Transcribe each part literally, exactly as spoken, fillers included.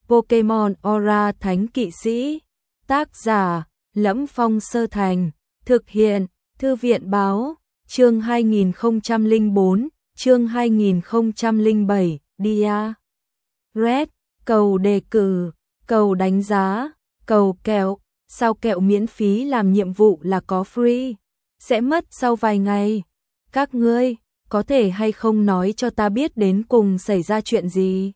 Pokemon Aura Thánh Kỵ Sĩ. Tác giả: Lẫm Phong Sơ Thành. Thực hiện: Thư viện báo. Chương hai nghìn không trăm lẻ bốn, chương hai nghìn không trăm lẻ bảy, Dia. Red, cầu đề cử, cầu đánh giá, cầu kẹo. Sao kẹo miễn phí làm nhiệm vụ là có free, sẽ mất sau vài ngày. Các ngươi có thể hay không nói cho ta biết đến cùng xảy ra chuyện gì?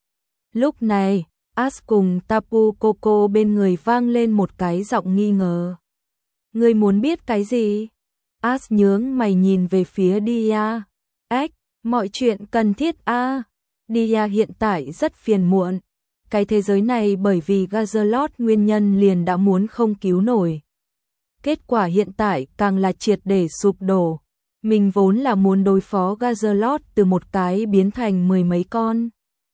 Lúc này, Ash cùng Tapu Koko bên người vang lên một cái giọng nghi ngờ. Ngươi muốn biết cái gì? Ash nhướng mày nhìn về phía Dia. Ếch, mọi chuyện cần thiết a. À. Dia hiện tại rất phiền muộn. Cái thế giới này bởi vì Gazalot nguyên nhân liền đã muốn không cứu nổi. Kết quả hiện tại càng là triệt để sụp đổ. Mình vốn là muốn đối phó Gazalot từ một cái biến thành mười mấy con.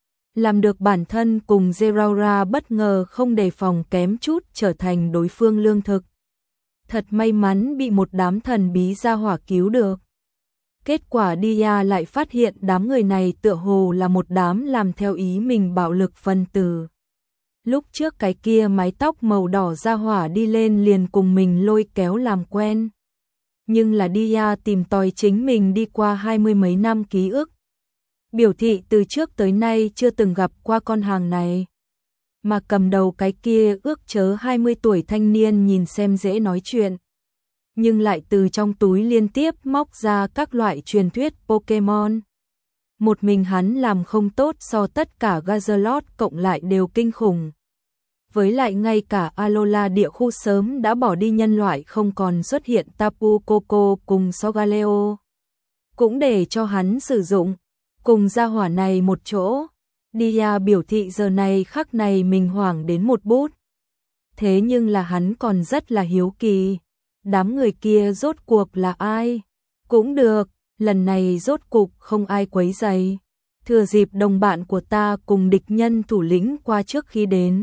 Làm được bản thân cùng Zeraora bất ngờ không đề phòng kém chút trở thành đối phương lương thực. Thật may mắn bị một đám thần bí gia hỏa cứu được. Kết quả Dia lại phát hiện đám người này tựa hồ là một đám làm theo ý mình bạo lực phân tử. Lúc trước cái kia mái tóc màu đỏ gia hỏa đi lên liền cùng mình lôi kéo làm quen. Nhưng là Dia tìm tòi chính mình đi qua hai mươi mấy năm ký ức. Biểu thị từ trước tới nay chưa từng gặp qua con hàng này. Mà cầm đầu cái kia ước chớ hai mươi tuổi thanh niên nhìn xem dễ nói chuyện. Nhưng lại từ trong túi liên tiếp móc ra các loại truyền thuyết Pokemon. Một mình hắn làm không tốt so tất cả Gazalot cộng lại đều kinh khủng. Với lại ngay cả Alola địa khu sớm đã bỏ đi nhân loại không còn xuất hiện Tapu Koko cùng Solgaleo. Cũng để cho hắn sử dụng. Cùng gia hỏa này một chỗ. Dia biểu thị giờ này khắc này mình hoảng đến một bút. Thế nhưng là hắn còn rất là hiếu kỳ. Đám người kia rốt cuộc là ai? Cũng được, lần này rốt cục không ai quấy rầy. Thừa dịp đồng bạn của ta cùng địch nhân thủ lĩnh qua trước khi đến.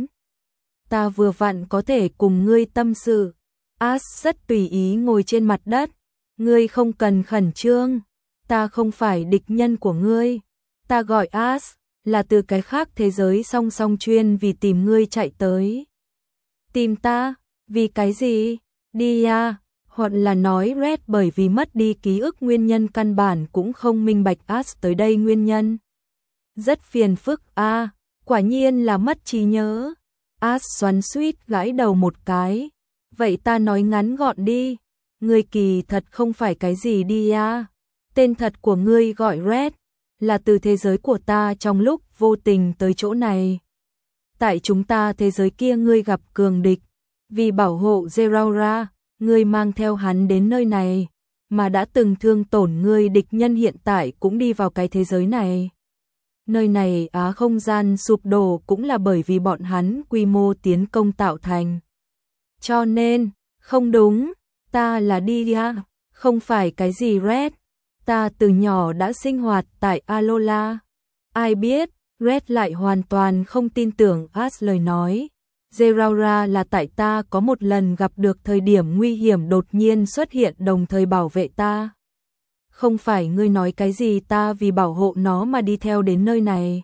Ta vừa vặn có thể cùng ngươi tâm sự. Ash rất tùy ý ngồi trên mặt đất. Ngươi không cần khẩn trương. Ta không phải địch nhân của ngươi. Ta gọi Ash, là từ cái khác thế giới song song chuyên vì tìm ngươi chạy tới. Tìm ta? Vì cái gì? Dia, hoặc là nói Red bởi vì mất đi ký ức nguyên nhân căn bản cũng không minh bạch Ash tới đây nguyên nhân. Rất phiền phức a, à, quả nhiên là mất trí nhớ. Ash xoắn xuýt gãi đầu một cái. Vậy ta nói ngắn gọn đi. Ngươi kỳ thật không phải cái gì Dia. Tên thật của ngươi gọi Red, là từ thế giới của ta trong lúc vô tình tới chỗ này. Tại chúng ta thế giới kia ngươi gặp cường địch. Vì bảo hộ Zeraora, ngươi mang theo hắn đến nơi này, mà đã từng thương tổn ngươi địch nhân hiện tại cũng đi vào cái thế giới này. Nơi này á không gian sụp đổ cũng là bởi vì bọn hắn quy mô tiến công tạo thành. Cho nên, không đúng, ta là Dia, không phải cái gì Red. Ta từ nhỏ đã sinh hoạt tại Alola. Ai biết, Red lại hoàn toàn không tin tưởng Ash lời nói. Zeraora là tại ta có một lần gặp được thời điểm nguy hiểm đột nhiên xuất hiện đồng thời bảo vệ ta. Không phải ngươi nói cái gì ta vì bảo hộ nó mà đi theo đến nơi này.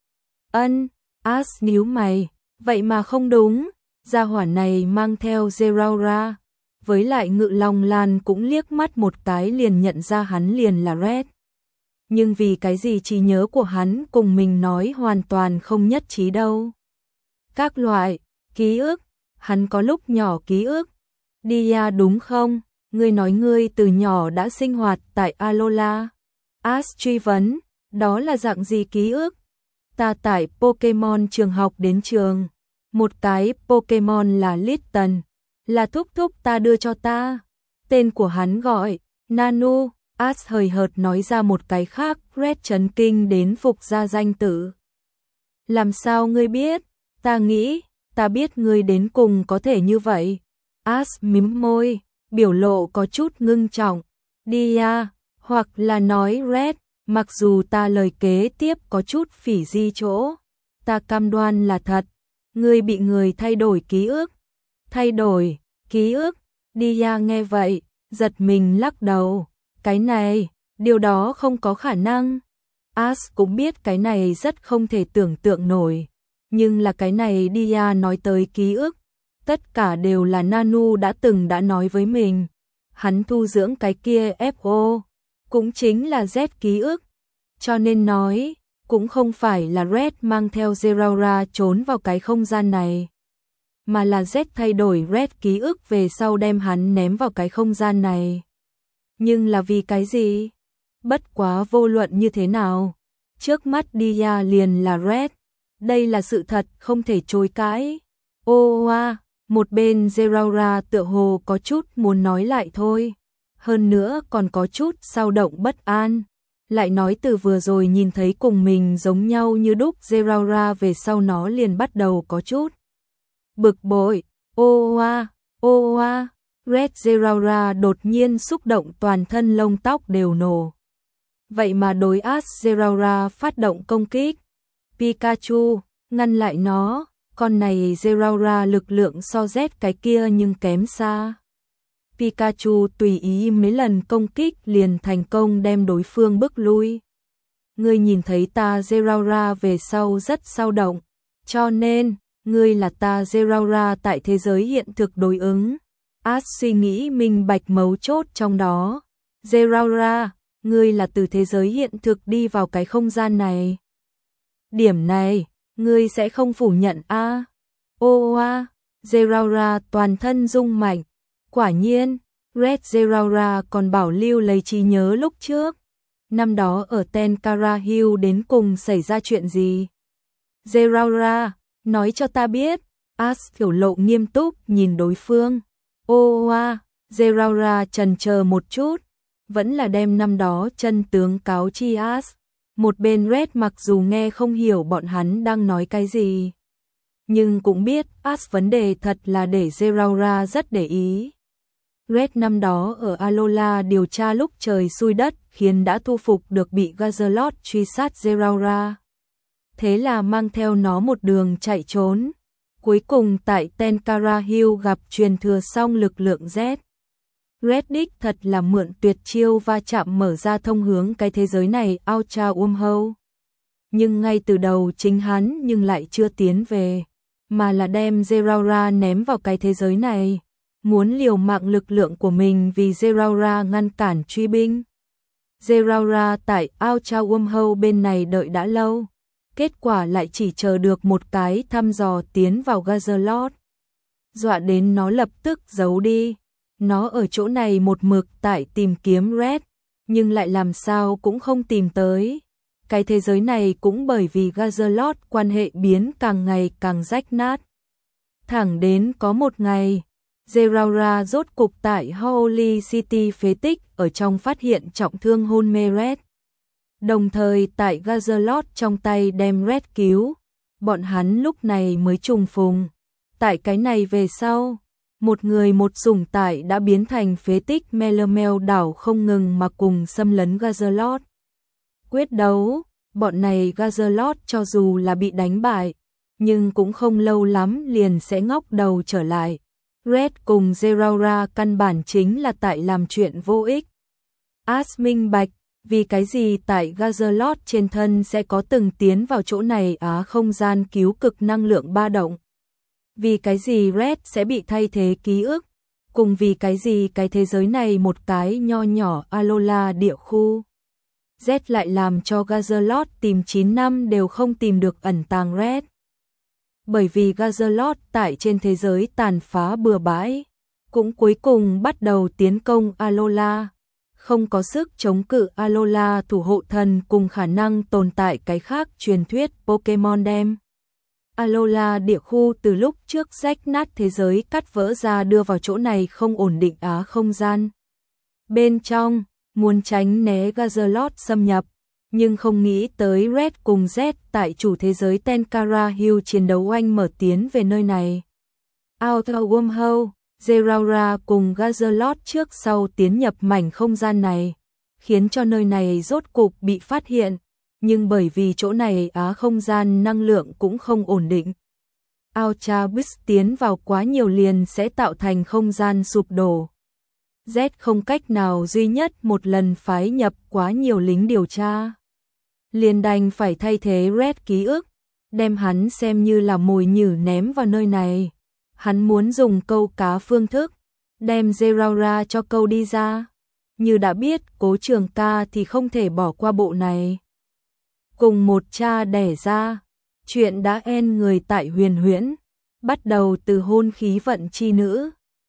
Ân, Ash nhíu mày, vậy mà không đúng, gia hỏa này mang theo Zeraora. Với lại Ngự Long Lan cũng liếc mắt một cái liền nhận ra hắn liền là Red. Nhưng vì cái gì trí nhớ của hắn cùng mình nói hoàn toàn không nhất trí đâu. Các loại ký ức, hắn có lúc nhỏ ký ức. Dia đúng không? Ngươi nói ngươi từ nhỏ đã sinh hoạt tại Alola. Ash truy vấn, đó là dạng gì ký ức? Ta tại Pokemon trường học đến trường. Một cái Pokemon là Litten, là thúc thúc ta đưa cho ta. Tên của hắn gọi Nanu. Ash hời hợt nói ra một cái khác, Red chấn kinh đến phục ra danh tự. Làm sao ngươi biết? Ta nghĩ, ta biết ngươi đến cùng có thể như vậy. Ash mím môi, biểu lộ có chút ngưng trọng. Dia, hoặc là nói Red, mặc dù ta lời kế tiếp có chút phỉ di chỗ, ta cam đoan là thật. Ngươi bị người thay đổi ký ức. Thay đổi ký ức? Dia nghe vậy, giật mình lắc đầu. Cái này, điều đó không có khả năng. Ash cũng biết cái này rất không thể tưởng tượng nổi. Nhưng là cái này Dia nói tới ký ức, tất cả đều là Nanu đã từng đã nói với mình. Hắn thu dưỡng cái kia ép o, cũng chính là Z ký ức. Cho nên nói, cũng không phải là Red mang theo Zeraora trốn vào cái không gian này, mà là Z thay đổi Red ký ức về sau đem hắn ném vào cái không gian này. Nhưng là vì cái gì? Bất quá vô luận như thế nào, trước mắt Dia liền là Red. Đây là sự thật không thể chối cãi. Ô oa, một bên Zeraora tựa hồ có chút muốn nói lại thôi. Hơn nữa còn có chút dao động bất an. Lại nói từ vừa rồi nhìn thấy cùng mình giống nhau như đúc Zeraora về sau nó liền bắt đầu có chút bực bội. Ô oa, ô oa, Red Zeraora đột nhiên xúc động toàn thân lông tóc đều nổ. Vậy mà đối Ash Zeraora phát động công kích. Pikachu, ngăn lại nó, con này Zeraora lực lượng so Z cái kia nhưng kém xa. Pikachu tùy ý mấy lần công kích liền thành công đem đối phương bức lui. Ngươi nhìn thấy ta Zeraora về sau rất dao động, cho nên, ngươi là ta Zeraora tại thế giới hiện thực đối ứng. Ash suy nghĩ minh bạch mấu chốt trong đó. Zeraora, ngươi là từ thế giới hiện thực đi vào cái không gian này. Điểm này, ngươi sẽ không phủ nhận a? À? Ô a, Zeraora toàn thân rung mạnh. Quả nhiên, Red Zeraora còn bảo lưu lấy trí nhớ lúc trước. Năm đó ở Tenkara Hill đến cùng xảy ra chuyện gì? Zeraora, nói cho ta biết. Ash kiểu lộ nghiêm túc nhìn đối phương. Ô a, Zeraora chần chờ một chút, vẫn là đem năm đó chân tướng cáo chi Ash. Một bên Red mặc dù nghe không hiểu bọn hắn đang nói cái gì, nhưng cũng biết Ash vấn đề thật là để Zeraora rất để ý. Red năm đó ở Alola điều tra lúc trời xui đất khiến đã thu phục được bị Gazalot truy sát Zeraora. Thế là mang theo nó một đường chạy trốn. Cuối cùng tại Tenkara Hill gặp truyền thừa xong lực lượng Z. Red đích thật là mượn tuyệt chiêu va chạm mở ra thông hướng cái thế giới này Ultra Wormhole. Nhưng ngay từ đầu chính hắn nhưng lại chưa tiến về, mà là đem Zeraora ném vào cái thế giới này, muốn liều mạng lực lượng của mình vì Zeraora ngăn cản truy binh. Zeraora tại Ultra Wormhole bên này đợi đã lâu, kết quả lại chỉ chờ được một cái thăm dò tiến vào Gazalot. Dọa đến nó lập tức giấu đi. Nó ở chỗ này một mực tại tìm kiếm Red, nhưng lại làm sao cũng không tìm tới. Cái thế giới này cũng bởi vì Gazalot quan hệ biến càng ngày càng rách nát. Thẳng đến có một ngày, Zeraora rốt cục tại Holy City phế tích ở trong phát hiện trọng thương hôn mê Red. Đồng thời tại Gazalot trong tay đem Red cứu, bọn hắn lúc này mới trùng phùng. Tại cái này về sau, một người một sủng tải đã biến thành phế tích Melemel đảo không ngừng mà cùng xâm lấn Gazalot. Quyết đấu, bọn này Gazalot cho dù là bị đánh bại, nhưng cũng không lâu lắm liền sẽ ngóc đầu trở lại. Red cùng Zeraora căn bản chính là tại làm chuyện vô ích. Ash minh bạch, vì cái gì tại Gazalot trên thân sẽ có từng tiến vào chỗ này á không gian cứu cực năng lượng ba động. Vì cái gì Red sẽ bị thay thế ký ức, cùng vì cái gì cái thế giới này một cái nho nhỏ Alola địa khu. Z lại làm cho Gazalot tìm chín năm đều không tìm được ẩn tàng Red. Bởi vì Gazalot tại trên thế giới tàn phá bừa bãi, cũng cuối cùng bắt đầu tiến công Alola. Không có sức chống cự Alola thủ hộ thần cùng khả năng tồn tại cái khác truyền thuyết Pokemon đem. Alola địa khu từ lúc trước rách nát thế giới cắt vỡ ra đưa vào chỗ này không ổn định á không gian. Bên trong, muốn tránh né Gazalot xâm nhập, nhưng không nghĩ tới Red cùng Z tại chủ thế giới Tenkara Hill chiến đấu oanh mở tiến về nơi này. Outer Wormhole, Zeraora cùng Gazalot trước sau tiến nhập mảnh không gian này, khiến cho nơi này rốt cục bị phát hiện. Nhưng bởi vì chỗ này á không gian năng lượng cũng không ổn định. Ultra Beast tiến vào quá nhiều liền sẽ tạo thành không gian sụp đổ. Z không cách nào duy nhất một lần phái nhập quá nhiều lính điều tra. Liền đành phải thay thế Red ký ức, đem hắn xem như là mồi nhử ném vào nơi này. Hắn muốn dùng câu cá phương thức, đem Zeraora cho câu đi ra. Như đã biết Cố Trường Ca thì không thể bỏ qua bộ này. Cùng một cha đẻ ra, chuyện đã en người tại Huyền Huyễn, bắt đầu từ hôn khí vận chi nữ.